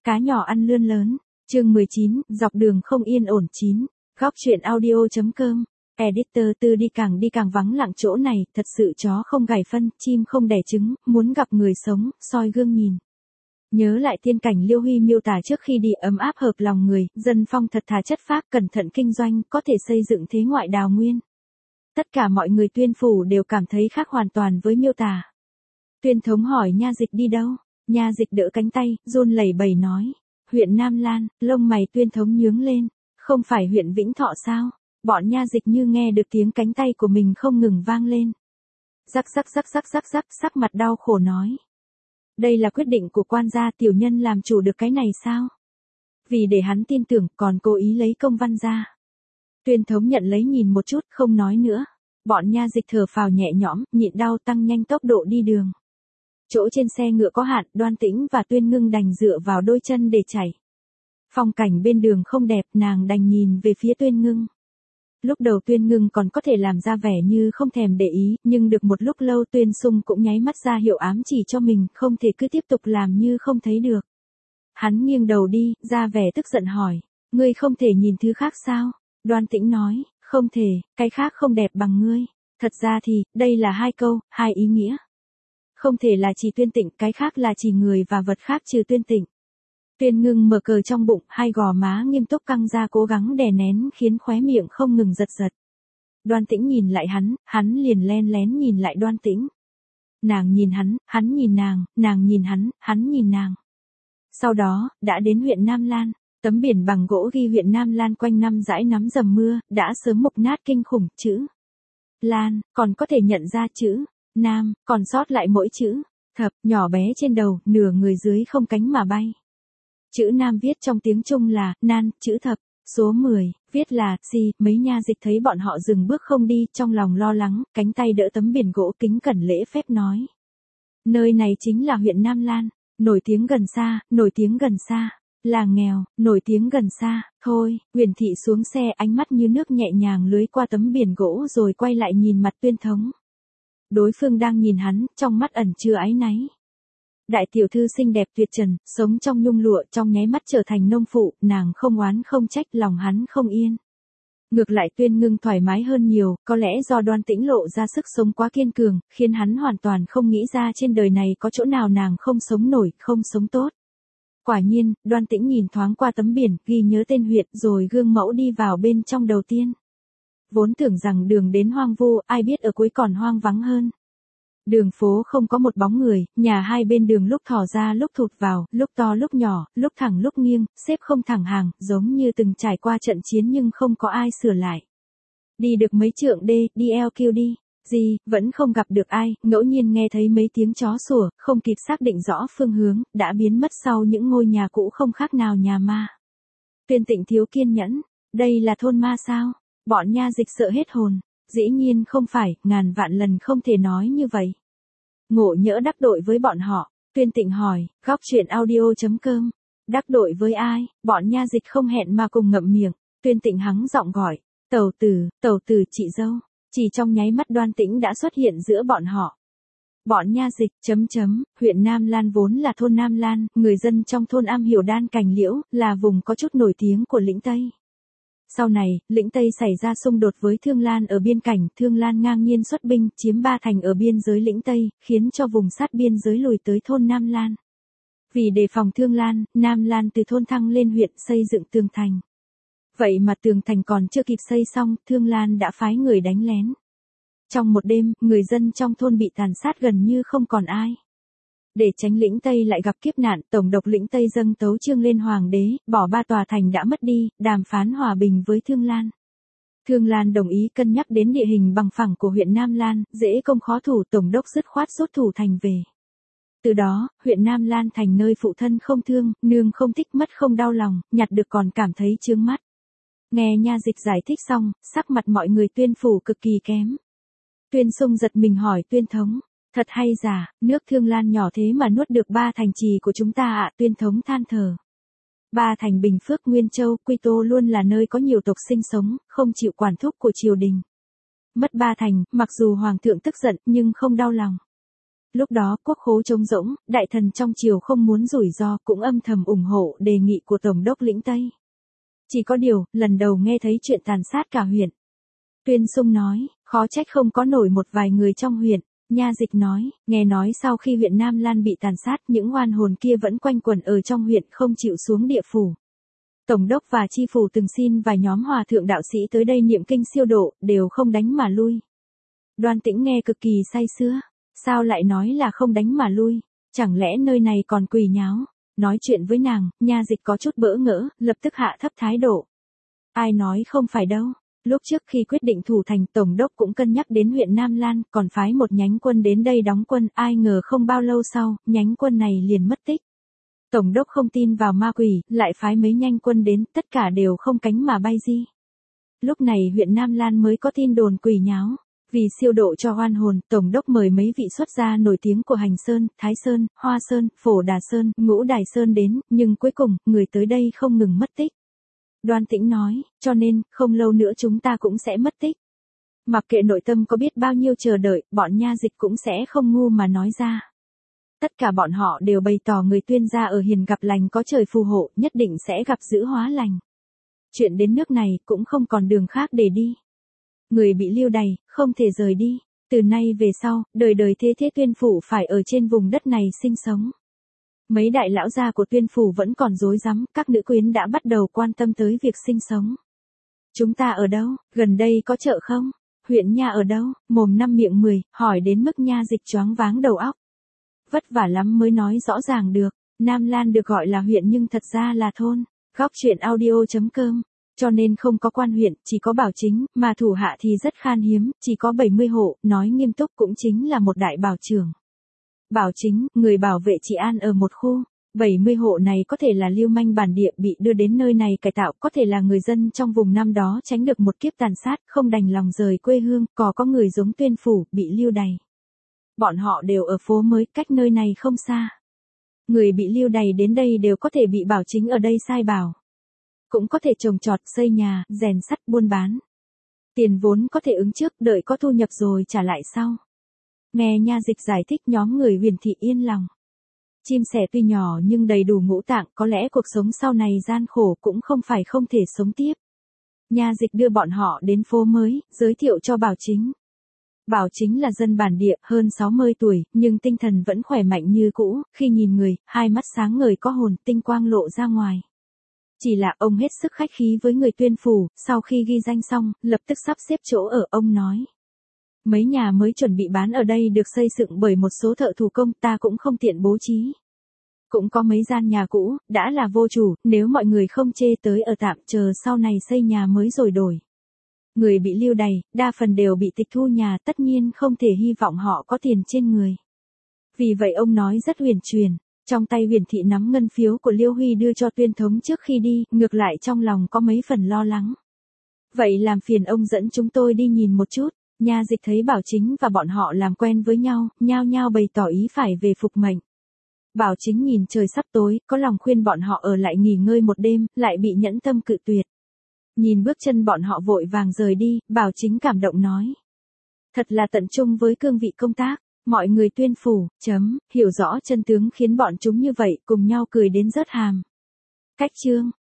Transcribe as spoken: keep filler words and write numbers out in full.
Cá nhỏ ăn lươn lớn. Chương mười chín, dọc đường không yên ổn chín. Góc truyện audio.com. Editor Tư đi càng đi càng vắng lặng chỗ này, thật sự chó không gảy phân, chim không đẻ trứng, muốn gặp người sống, soi gương nhìn. Nhớ lại tiên cảnh Liêu Huy miêu tả trước khi đi ấm áp hợp lòng người, dân phong thật thà chất phác, cẩn thận kinh doanh, có thể xây dựng thế ngoại đào nguyên. Tất cả mọi người Tuyên phủ đều cảm thấy khác hoàn toàn với miêu tả. Tuyên thống hỏi Nha Dịch đi đâu? Nha Dịch đỡ cánh tay, run lẩy bẩy nói. Huyện Nam Lan. Lông mày Tuyên thống nhướng lên. Không phải huyện Vĩnh Thọ sao? Bọn Nha Dịch như nghe được tiếng cánh tay của mình không ngừng vang lên. Rắc rắc rắc rắc rắc rắc, sắc mặt đau khổ nói. Đây là quyết định của quan gia, tiểu nhân làm chủ được cái này sao? Vì để hắn tin tưởng, còn cố ý lấy công văn ra. Tuyên thống nhận lấy nhìn một chút, không nói nữa. Bọn Nha Dịch thở phào nhẹ nhõm, nhịn đau tăng nhanh tốc độ đi đường. Chỗ trên xe ngựa có hạn, Đoan Tĩnh và Tuyên Ngưng đành dựa vào đôi chân để chạy. Phong cảnh bên đường không đẹp, nàng đành nhìn về phía Tuyên Ngưng. Lúc đầu Tuyên Ngưng còn có thể làm ra vẻ như không thèm để ý, nhưng được một lúc lâu Tuyên Sung cũng nháy mắt ra hiệu ám chỉ cho mình, không thể cứ tiếp tục làm như không thấy được. Hắn nghiêng đầu đi, ra vẻ tức giận hỏi, ngươi không thể nhìn thứ khác sao? Đoan Tĩnh nói, không thể, cái khác không đẹp bằng ngươi. Thật ra thì, đây là hai câu, hai ý nghĩa. Không thể là chỉ Tuyên Tịnh, cái khác là chỉ người và vật khác trừ Tuyên Tịnh. Tuyên Ngưng mở cờ trong bụng, hai gò má nghiêm túc căng ra cố gắng đè nén khiến khóe miệng không ngừng giật giật. Đoan Tĩnh nhìn lại hắn, hắn liền len lén nhìn lại Đoan Tĩnh. Nàng nhìn hắn, hắn nhìn nàng, nàng nhìn hắn, hắn nhìn nàng. Sau đó, đã đến huyện Nam Lan, tấm biển bằng gỗ ghi huyện Nam Lan quanh năm dãi nắm dầm mưa, đã sớm mục nát kinh khủng, chữ Lan, còn có thể nhận ra chữ Nam, còn sót lại mỗi chữ Thập, nhỏ bé trên đầu, nửa người dưới không cánh mà bay. Chữ Nam viết trong tiếng Trung là nan, chữ Thập, số mười, viết là si. Mấy Nha Dịch thấy bọn họ dừng bước không đi, trong lòng lo lắng, cánh tay đỡ tấm biển gỗ kính cẩn lễ phép nói. Nơi này chính là huyện Nam Lan, nổi tiếng gần xa, nổi tiếng gần xa, làng nghèo, nổi tiếng gần xa. Thôi, Huyền Thị xuống xe, ánh mắt như nước nhẹ nhàng lưới qua tấm biển gỗ rồi quay lại nhìn mặt Tuyên thống. Đối phương đang nhìn hắn, trong mắt ẩn chứa áy náy. Đại tiểu thư xinh đẹp tuyệt trần, sống trong nhung lụa, trong nháy mắt trở thành nông phụ, nàng không oán không trách, lòng hắn không yên. Ngược lại Tuyên Ngưng thoải mái hơn nhiều, có lẽ do Đoan Tĩnh lộ ra sức sống quá kiên cường, khiến hắn hoàn toàn không nghĩ ra trên đời này có chỗ nào nàng không sống nổi, không sống tốt. Quả nhiên, Đoan Tĩnh nhìn thoáng qua tấm biển, ghi nhớ tên huyện, rồi gương mẫu đi vào bên trong đầu tiên. Vốn tưởng rằng đường đến hoang vu, ai biết ở cuối còn hoang vắng hơn. Đường phố không có một bóng người, nhà hai bên đường lúc thò ra lúc thụt vào, lúc to lúc nhỏ, lúc thẳng lúc nghiêng, xếp không thẳng hàng, giống như từng trải qua trận chiến nhưng không có ai sửa lại. Đi được mấy trượng đê, đi eo kêu đi, gì, vẫn không gặp được ai, ngẫu nhiên nghe thấy mấy tiếng chó sủa, không kịp xác định rõ phương hướng, đã biến mất sau những ngôi nhà cũ không khác nào nhà ma. Tuyên Tịnh thiếu kiên nhẫn, đây là thôn ma sao? Bọn Nha Dịch sợ hết hồn. Dĩ nhiên không phải, ngàn vạn lần không thể nói như vậy. Ngộ nhỡ đắc tội với bọn họ, Tuyên Tịnh hỏi, góc truyện audio.com. Đắc tội với ai? Bọn Nha Dịch không hẹn mà cùng ngậm miệng. Tuyên Tịnh hắng giọng gọi, tẩu tử, tẩu tử chị dâu. Chỉ trong nháy mắt Đoan Tĩnh đã xuất hiện giữa bọn họ. Bọn Nha Dịch, chấm chấm, huyện Nam Lan vốn là thôn Nam Lan, người dân trong thôn am hiểu đan cành liễu, là vùng có chút nổi tiếng của lĩnh Tây. Sau này, lĩnh Tây xảy ra xung đột với Thương Lan ở biên cảnh, Thương Lan ngang nhiên xuất binh, chiếm ba thành ở biên giới lĩnh Tây, khiến cho vùng sát biên giới lùi tới thôn Nam Lan. Vì đề phòng Thương Lan, Nam Lan từ thôn thăng lên huyện xây dựng tường thành. Vậy mà tường thành còn chưa kịp xây xong, Thương Lan đã phái người đánh lén. Trong một đêm, người dân trong thôn bị tàn sát gần như không còn ai. Để tránh lĩnh Tây lại gặp kiếp nạn, tổng đốc lĩnh Tây dâng tấu chương lên hoàng đế, bỏ ba tòa thành đã mất đi, đàm phán hòa bình với Thương Lan. Thương Lan đồng ý cân nhắc đến địa hình bằng phẳng của huyện Nam Lan, dễ công khó thủ, tổng đốc dứt khoát rút thủ thành về. Từ đó, huyện Nam Lan thành nơi phụ thân không thương, nương không thích, mất không đau lòng, nhặt được còn cảm thấy chướng mắt. Nghe Nha Dịch giải thích xong, sắc mặt mọi người Tuyên phủ cực kỳ kém. Tuyên Sung giật mình hỏi Tuyên thống. Thật hay giả, nước Thương Lan nhỏ thế mà nuốt được ba thành trì của chúng ta ạ. Tuyên thống than thở. Ba thành Bình Phước, Nguyên Châu, Quy Tô luôn là nơi có nhiều tộc sinh sống, không chịu quản thúc của triều đình. Mất ba thành, mặc dù hoàng thượng tức giận nhưng không đau lòng. Lúc đó quốc khố trống rỗng, đại thần trong triều không muốn rủi ro cũng âm thầm ủng hộ đề nghị của Tổng đốc lĩnh Tây. Chỉ có điều, lần đầu nghe thấy chuyện tàn sát cả huyện. Tuyên Sung nói, khó trách không có nổi một vài người trong huyện. Nha Dịch nói, nghe nói sau khi huyện Nam Lan bị tàn sát, những oan hồn kia vẫn quanh quẩn ở trong huyện không chịu xuống địa phủ. Tổng đốc và chi phủ từng xin vài nhóm hòa thượng đạo sĩ tới đây niệm kinh siêu độ, đều không đánh mà lui. Đoan Tĩnh nghe cực kỳ say sưa, sao lại nói là không đánh mà lui, chẳng lẽ nơi này còn quỳ nháo. Nói chuyện với nàng, Nha Dịch có chút bỡ ngỡ, lập tức hạ thấp thái độ. Ai nói không phải đâu. Lúc trước khi quyết định thủ thành, Tổng đốc cũng cân nhắc đến huyện Nam Lan, còn phái một nhánh quân đến đây đóng quân, ai ngờ không bao lâu sau, nhánh quân này liền mất tích. Tổng đốc không tin vào ma quỷ, lại phái mấy nhanh quân đến, tất cả đều không cánh mà bay di. Lúc này huyện Nam Lan mới có tin đồn quỷ nháo. Vì siêu độ cho oan hồn, Tổng đốc mời mấy vị xuất gia nổi tiếng của Hành Sơn, Thái Sơn, Hoa Sơn, Phổ Đà Sơn, Ngũ Đài Sơn đến, nhưng cuối cùng, người tới đây không ngừng mất tích. Đoan Tĩnh nói, cho nên, không lâu nữa chúng ta cũng sẽ mất tích. Mặc kệ nội tâm có biết bao nhiêu chờ đợi, bọn Nha Dịch cũng sẽ không ngu mà nói ra. Tất cả bọn họ đều bày tỏ người Tuyên gia ở hiền gặp lành có trời phù hộ, nhất định sẽ gặp dữ hóa lành. Chuyện đến nước này cũng không còn đường khác để đi. Người bị lưu đày, không thể rời đi. Từ nay về sau, đời đời thế thế Tuyên phủ phải ở trên vùng đất này sinh sống. Mấy đại lão gia của Tuyên phủ vẫn còn rối rắm, các nữ quyến đã bắt đầu quan tâm tới việc sinh sống. Chúng ta ở đâu, gần đây có chợ không? Huyện Nha ở đâu? Mồm năm miệng mười, hỏi đến mức Nha Dịch choáng váng đầu óc. Vất vả lắm mới nói rõ ràng được, Nam Lan được gọi là huyện nhưng thật ra là thôn. Góc truyện audio chấm com. Cho nên không có quan huyện, chỉ có bảo chính, mà thủ hạ thì rất khan hiếm, chỉ có bảy mươi hộ, nói nghiêm túc cũng chính là một đại bảo trưởng. Bảo chính, người bảo vệ trị an ở một khu. bảy mươi hộ này có thể là lưu manh bản địa bị đưa đến nơi này cải tạo, có thể là người dân trong vùng năm đó tránh được một kiếp tàn sát, không đành lòng rời quê hương, có có người giống Tuyên phủ, bị lưu đày. Bọn họ đều ở phố mới, cách nơi này không xa. Người bị lưu đày đến đây đều có thể bị bảo chính ở đây sai bảo. Cũng có thể trồng trọt, xây nhà, rèn sắt, buôn bán. Tiền vốn có thể ứng trước, đợi có thu nhập rồi trả lại sau. Nghe Nha Dịch giải thích nhóm người Huyền thị yên lòng. Chim sẻ tuy nhỏ nhưng đầy đủ ngũ tạng, có lẽ cuộc sống sau này gian khổ cũng không phải không thể sống tiếp. Nha Dịch đưa bọn họ đến phố mới, giới thiệu cho Bảo Chính. Bảo Chính là dân bản địa, hơn sáu mươi tuổi, nhưng tinh thần vẫn khỏe mạnh như cũ, khi nhìn người, hai mắt sáng ngời có hồn, tinh quang lộ ra ngoài. Chỉ là ông hết sức khách khí với người Tuyên phủ, sau khi ghi danh xong, lập tức sắp xếp chỗ ở, ông nói. Mấy nhà mới chuẩn bị bán ở đây được xây dựng bởi một số thợ thủ công, ta cũng không tiện bố trí. Cũng có mấy gian nhà cũ, đã là vô chủ, nếu mọi người không chê tới ở tạm, chờ sau này xây nhà mới rồi đổi. Người bị lưu đày, đa phần đều bị tịch thu nhà, tất nhiên không thể hy vọng họ có tiền trên người. Vì vậy ông nói rất huyền truyền. Trong tay Huyền thị nắm ngân phiếu của Liêu Huy đưa cho Tuyên thống trước khi đi, ngược lại trong lòng có mấy phần lo lắng. Vậy làm phiền ông dẫn chúng tôi đi nhìn một chút. Nha Dịch thấy Bảo Chính và bọn họ làm quen với nhau, nhao nhao bày tỏ ý phải về phục mệnh. Bảo Chính nhìn trời sắp tối, có lòng khuyên bọn họ ở lại nghỉ ngơi một đêm, lại bị nhẫn tâm cự tuyệt. Nhìn bước chân bọn họ vội vàng rời đi, Bảo Chính cảm động nói. Thật là tận trung với cương vị công tác. Mọi người Tuyên phủ, chấm, hiểu rõ chân tướng khiến bọn chúng như vậy, cùng nhau cười đến rớt hàm. Cách chương.